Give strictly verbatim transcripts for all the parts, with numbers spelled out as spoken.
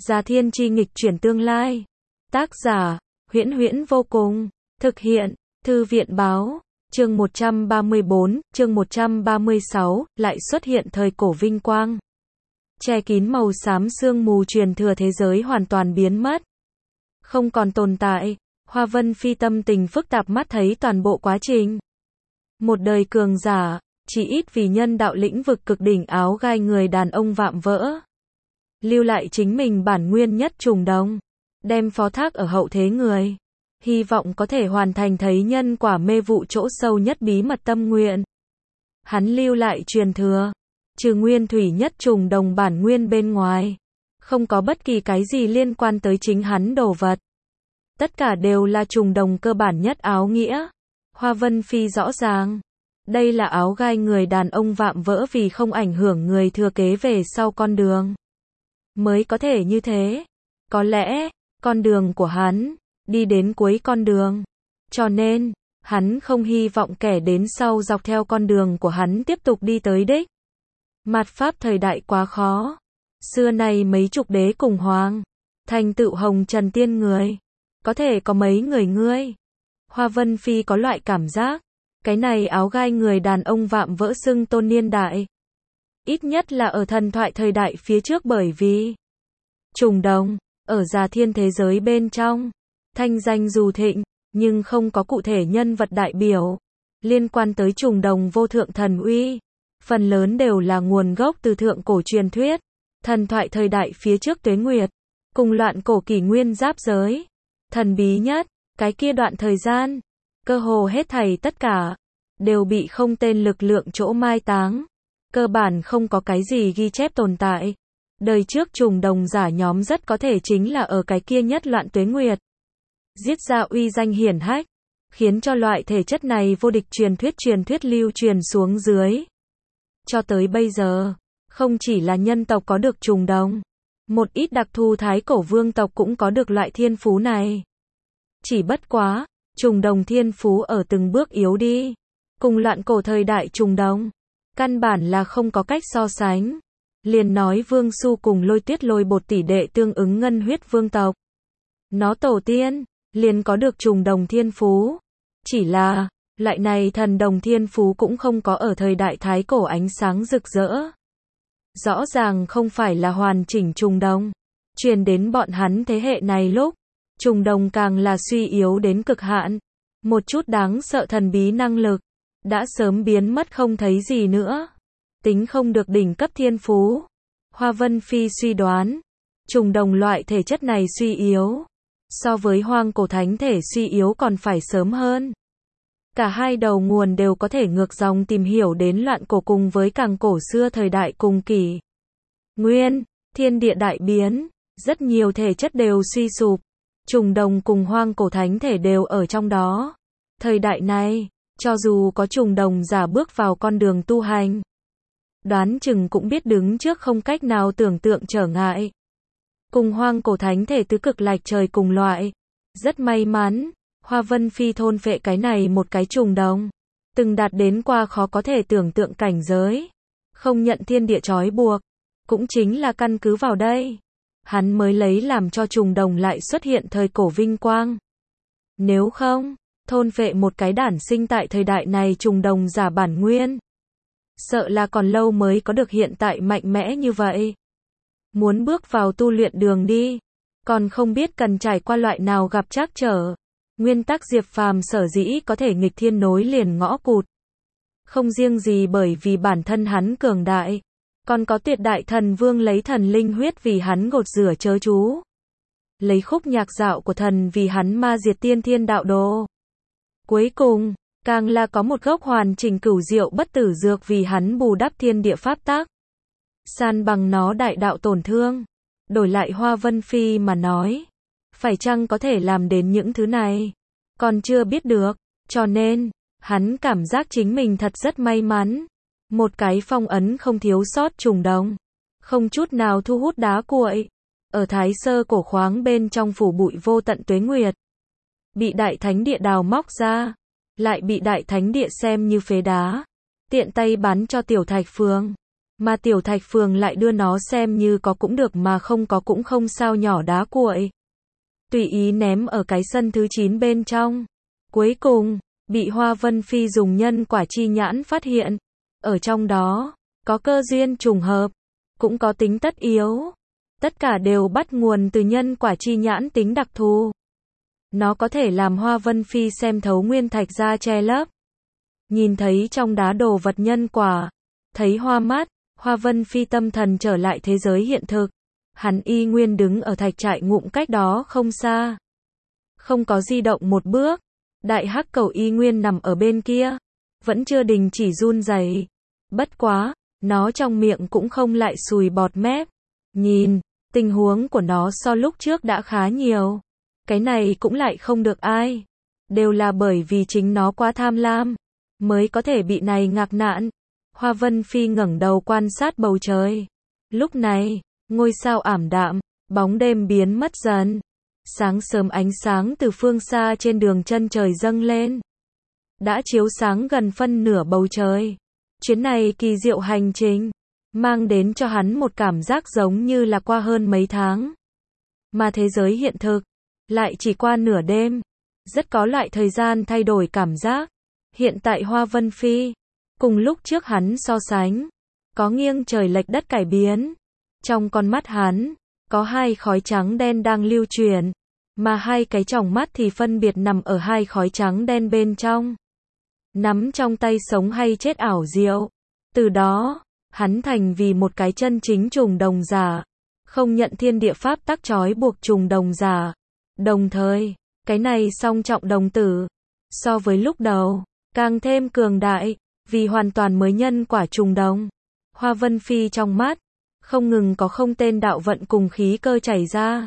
Già Thiên Chi nghịch chuyển tương lai. Tác giả, Huyễn Huyễn vô cùng. Thực hiện, Thư viện báo. Chương một trăm ba mươi bốn, chương một trăm ba mươi sáu, lại xuất hiện thời cổ vinh quang. Che kín màu xám sương mù truyền thừa thế giới hoàn toàn biến mất. Không còn tồn tại. Hoa Vân Phi tâm tình phức tạp mắt thấy toàn bộ quá trình. Một đời cường giả, chỉ ít vì nhân đạo lĩnh vực cực đỉnh áo gai người đàn ông vạm vỡ. Lưu lại chính mình bản nguyên nhất trùng đồng. Đem phó thác ở hậu thế người. Hy vọng có thể hoàn thành thấy nhân quả mê vụ chỗ sâu nhất bí mật tâm nguyện. Hắn lưu lại truyền thừa. Trừ nguyên thủy nhất trùng đồng bản nguyên bên ngoài. Không có bất kỳ cái gì liên quan tới chính hắn đồ vật. Tất cả đều là trùng đồng cơ bản nhất áo nghĩa. Hoa Vân Phi rõ ràng. Đây là áo gai người đàn ông vạm vỡ vì không ảnh hưởng người thừa kế về sau con đường. Mới có thể như thế. Có lẽ, con đường của hắn, đi đến cuối con đường. Cho nên, hắn không hy vọng kẻ đến sau dọc theo con đường của hắn tiếp tục đi tới đích. Mạt Pháp thời đại quá khó. Xưa nay mấy chục đế cùng hoàng. Thành tựu hồng trần tiên người. Có thể có mấy người ngươi. Hoa Vân Phi có loại cảm giác. Cái này áo gai người đàn ông vạm vỡ xưng tôn niên đại. Ít nhất là ở thần thoại thời đại phía trước bởi vì trùng đồng, ở Già Thiên thế giới bên trong. Thanh danh dù thịnh, nhưng không có cụ thể nhân vật đại biểu. Liên quan tới trùng đồng vô thượng thần uy. Phần lớn đều là nguồn gốc từ thượng cổ truyền thuyết. Thần thoại thời đại phía trước tuế nguyệt. Cùng loạn cổ kỷ nguyên giáp giới. Thần bí nhất, cái kia đoạn thời gian. Cơ hồ hết thảy tất cả. Đều bị không tên lực lượng chỗ mai táng. Cơ bản không có cái gì ghi chép tồn tại. Đời trước trùng đồng giả nhóm rất có thể chính là ở cái kia nhất loạn tuế nguyệt. Giết ra uy danh hiển hách. Khiến cho loại thể chất này vô địch truyền thuyết truyền thuyết lưu truyền xuống dưới. Cho tới bây giờ, không chỉ là nhân tộc có được trùng đồng. Một ít đặc thù thái cổ vương tộc cũng có được loại thiên phú này. Chỉ bất quá, trùng đồng thiên phú ở từng bước yếu đi. Cùng loạn cổ thời đại trùng đồng. Căn bản là không có cách so sánh. Liền nói Vương Su cùng Lôi Tuyết Lôi bột tỷ đệ tương ứng ngân huyết vương tộc. Nó tổ tiên, liền có được trùng đồng thiên phú. Chỉ là, loại này thần đồng thiên phú cũng không có ở thời đại thái cổ ánh sáng rực rỡ. Rõ ràng không phải là hoàn chỉnh trùng đồng. Truyền đến bọn hắn thế hệ này lúc, trùng đồng càng là suy yếu đến cực hạn. Một chút đáng sợ thần bí năng lực, đã sớm biến mất không thấy gì nữa. Tính không được đỉnh cấp thiên phú. Hoa Vân Phi suy đoán, trùng đồng loại thể chất này suy yếu. So với hoang cổ thánh thể suy yếu còn phải sớm hơn. Cả hai đầu nguồn đều có thể ngược dòng tìm hiểu đến loạn cổ cùng với càng cổ xưa thời đại cùng kỷ nguyên, thiên địa đại biến, rất nhiều thể chất đều suy sụp. Trùng đồng cùng hoang cổ thánh thể đều ở trong đó. Thời đại này, cho dù có trùng đồng giả bước vào con đường tu hành, đoán chừng cũng biết đứng trước không cách nào tưởng tượng trở ngại. Cùng hoang cổ thánh thể tứ cực lạch trời cùng loại. Rất may mắn, Hoa Vân Phi thôn phệ cái này một cái trùng đồng. Từng đạt đến qua khó có thể tưởng tượng cảnh giới. Không nhận thiên địa trói buộc. Cũng chính là căn cứ vào đây. Hắn mới lấy làm cho trùng đồng lại xuất hiện thời cổ vinh quang. Nếu không, thôn phệ một cái đản sinh tại thời đại này trùng đồng giả bản nguyên. Sợ là còn lâu mới có được hiện tại mạnh mẽ như vậy. Muốn bước vào tu luyện đường đi. Còn không biết cần trải qua loại nào gặp trắc trở. Nguyên tắc Diệp Phàm sở dĩ có thể nghịch thiên nối liền ngõ cụt. Không riêng gì bởi vì bản thân hắn cường đại. Còn có tuyệt đại thần vương lấy thần linh huyết vì hắn gột rửa chớ chú. Lấy khúc nhạc dạo của thần vì hắn ma diệt tiên thiên đạo đồ. Cuối cùng, càng là có một gốc hoàn chỉnh cửu diệu bất tử dược vì hắn bù đắp thiên địa pháp tắc. San bằng nó đại đạo tổn thương. Đổi lại Hoa Vân Phi mà nói. Phải chăng có thể làm đến những thứ này? Còn chưa biết được. Cho nên, hắn cảm giác chính mình thật rất may mắn. Một cái phong ấn không thiếu sót trùng đồng. Không chút nào thu hút đá cuội. Ở thái sơ cổ khoáng bên trong phủ bụi vô tận tuế nguyệt. Bị đại thánh địa đào móc ra. Lại bị đại thánh địa xem như phế đá. Tiện tay bán cho tiểu thạch phường. Mà Tiểu Thạch Phường lại đưa nó xem như có cũng được mà không có cũng không sao nhỏ đá cuội. Tùy ý ném ở cái sân thứ chín bên trong. Cuối cùng, bị Hoa Vân Phi dùng nhân quả chi nhãn phát hiện. Ở trong đó, có cơ duyên trùng hợp, cũng có tính tất yếu. Tất cả đều bắt nguồn từ nhân quả chi nhãn tính đặc thù. Nó có thể làm Hoa Vân Phi xem thấu nguyên thạch ra che lấp. Nhìn thấy trong đá đồ vật nhân quả, thấy hoa mắt, Hoa Vân Phi tâm thần trở lại thế giới hiện thực. Hắn y nguyên đứng ở thạch trại ngụm cách đó không xa. Không có di động một bước. Đại hắc cầu y nguyên nằm ở bên kia. Vẫn chưa đình chỉ run rẩy. Bất quá, nó trong miệng cũng không lại sùi bọt mép. Nhìn, tình huống của nó so lúc trước đã khá nhiều. Cái này cũng lại không được ai. Đều là bởi vì chính nó quá tham lam, mới có thể bị này ngạc nạn. Hoa Vân Phi ngẩng đầu quan sát bầu trời. Lúc này, ngôi sao ảm đạm, bóng đêm biến mất dần. Sáng sớm ánh sáng từ phương xa trên đường chân trời dâng lên. Đã chiếu sáng gần phân nửa bầu trời. Chuyến này kỳ diệu hành trình, mang đến cho hắn một cảm giác giống như là qua hơn mấy tháng. Mà thế giới hiện thực, lại chỉ qua nửa đêm. Rất có loại thời gian thay đổi cảm giác. Hiện tại Hoa Vân Phi, cùng lúc trước hắn so sánh, có nghiêng trời lệch đất cải biến. Trong con mắt hắn, có hai khói trắng đen đang lưu truyền, mà hai cái tròng mắt thì phân biệt nằm ở hai khói trắng đen bên trong. Nắm trong tay sống hay chết ảo diệu. Từ đó, hắn thành vì một cái chân chính trùng đồng giả, không nhận thiên địa pháp tắc trói buộc trùng đồng giả. Đồng thời, cái này song trọng đồng tử, so với lúc đầu, càng thêm cường đại, vì hoàn toàn mới nhân quả trùng đồng. Hoa Vân Phi trong mắt, không ngừng có không tên đạo vận cùng khí cơ chảy ra.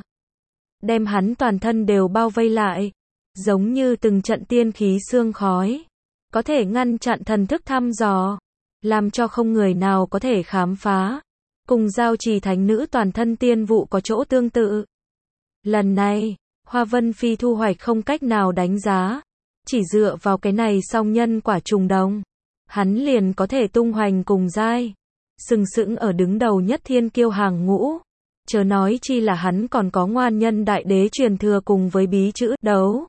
Đem hắn toàn thân đều bao vây lại, giống như từng trận tiên khí sương khói. Có thể ngăn chặn thần thức thăm dò, làm cho không người nào có thể khám phá. Cùng giao trì thánh nữ toàn thân tiên vụ có chỗ tương tự. Lần này, Hoa Vân Phi thu hoạch không cách nào đánh giá. Chỉ dựa vào cái này song nhân quả trùng đồng, hắn liền có thể tung hoành cùng giai, sừng sững ở đứng đầu nhất thiên kiêu hàng ngũ. Chớ nói chi là hắn còn có ngoan nhân đại đế truyền thừa cùng với bí chữ đấu.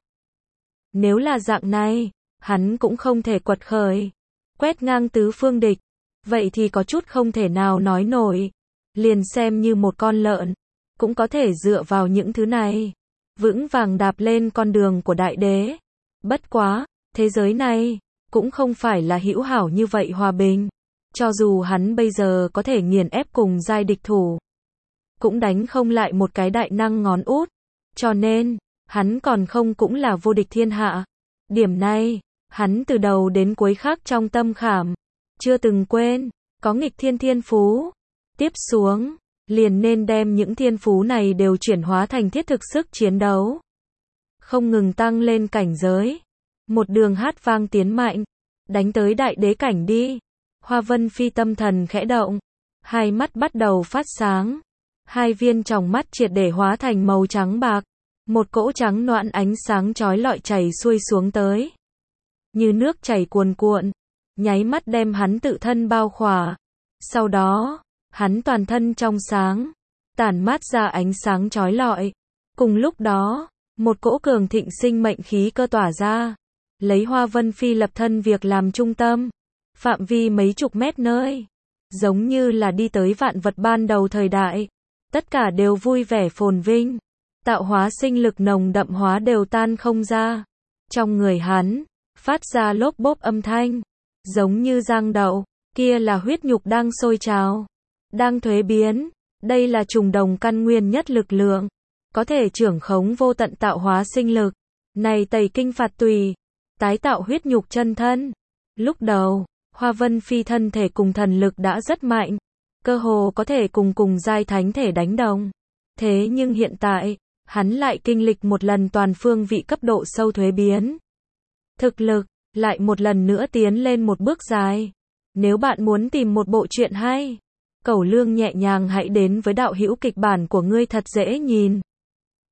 Nếu là dạng này, hắn cũng không thể quật khởi, quét ngang tứ phương địch. Vậy thì có chút không thể nào nói nổi. Liền xem như một con lợn, cũng có thể dựa vào những thứ này, vững vàng đạp lên con đường của đại đế. Bất quá, thế giới này, cũng không phải là hữu hảo như vậy hòa bình. Cho dù hắn bây giờ có thể nghiền ép cùng giai địch thủ, cũng đánh không lại một cái đại năng ngón út. Cho nên, hắn còn không cũng là vô địch thiên hạ. Điểm này, hắn từ đầu đến cuối khắc trong tâm khảm. Chưa từng quên, có nghịch thiên thiên phú. Tiếp xuống, liền nên đem những thiên phú này đều chuyển hóa thành thiết thực sức chiến đấu. Không ngừng tăng lên cảnh giới. Một đường hát vang tiến mạnh. Đánh tới đại đế cảnh đi. Hoa Vân Phi tâm thần khẽ động. Hai mắt bắt đầu phát sáng. Hai viên tròng mắt triệt để hóa thành màu trắng bạc. Một cỗ trắng noãn ánh sáng chói lọi chảy xuôi xuống tới. Như nước chảy cuồn cuộn. Nháy mắt đem hắn tự thân bao khỏa. Sau đó, hắn toàn thân trong sáng. Tản mát ra ánh sáng chói lọi. Cùng lúc đó, một cỗ cường thịnh sinh mệnh khí cơ tỏa ra. Lấy Hoa Vân Phi lập thân việc làm trung tâm. Phạm vi mấy chục mét nơi. Giống như là đi tới vạn vật ban đầu thời đại. Tất cả đều vui vẻ phồn vinh. Tạo hóa sinh lực nồng đậm hóa đều tan không ra. Trong người hắn, phát ra lốp bốp âm thanh. Giống như giang đậu, kia là huyết nhục đang sôi trào. Đang thuế biến. Đây là trùng đồng căn nguyên nhất lực lượng. Có thể trưởng khống vô tận tạo hóa sinh lực. Này tẩy kinh phạt tùy. Tái tạo huyết nhục chân thân. Lúc đầu, Hoa Vân Phi thân thể cùng thần lực đã rất mạnh. Cơ hồ có thể cùng cùng giai thánh thể đánh đồng. Thế nhưng hiện tại, hắn lại kinh lịch một lần toàn phương vị cấp độ sâu thuế biến. Thực lực, lại một lần nữa tiến lên một bước dài. Nếu bạn muốn tìm một bộ truyện hay, Cẩu Lương nhẹ nhàng hãy đến với đạo hữu kịch bản của ngươi thật dễ nhìn.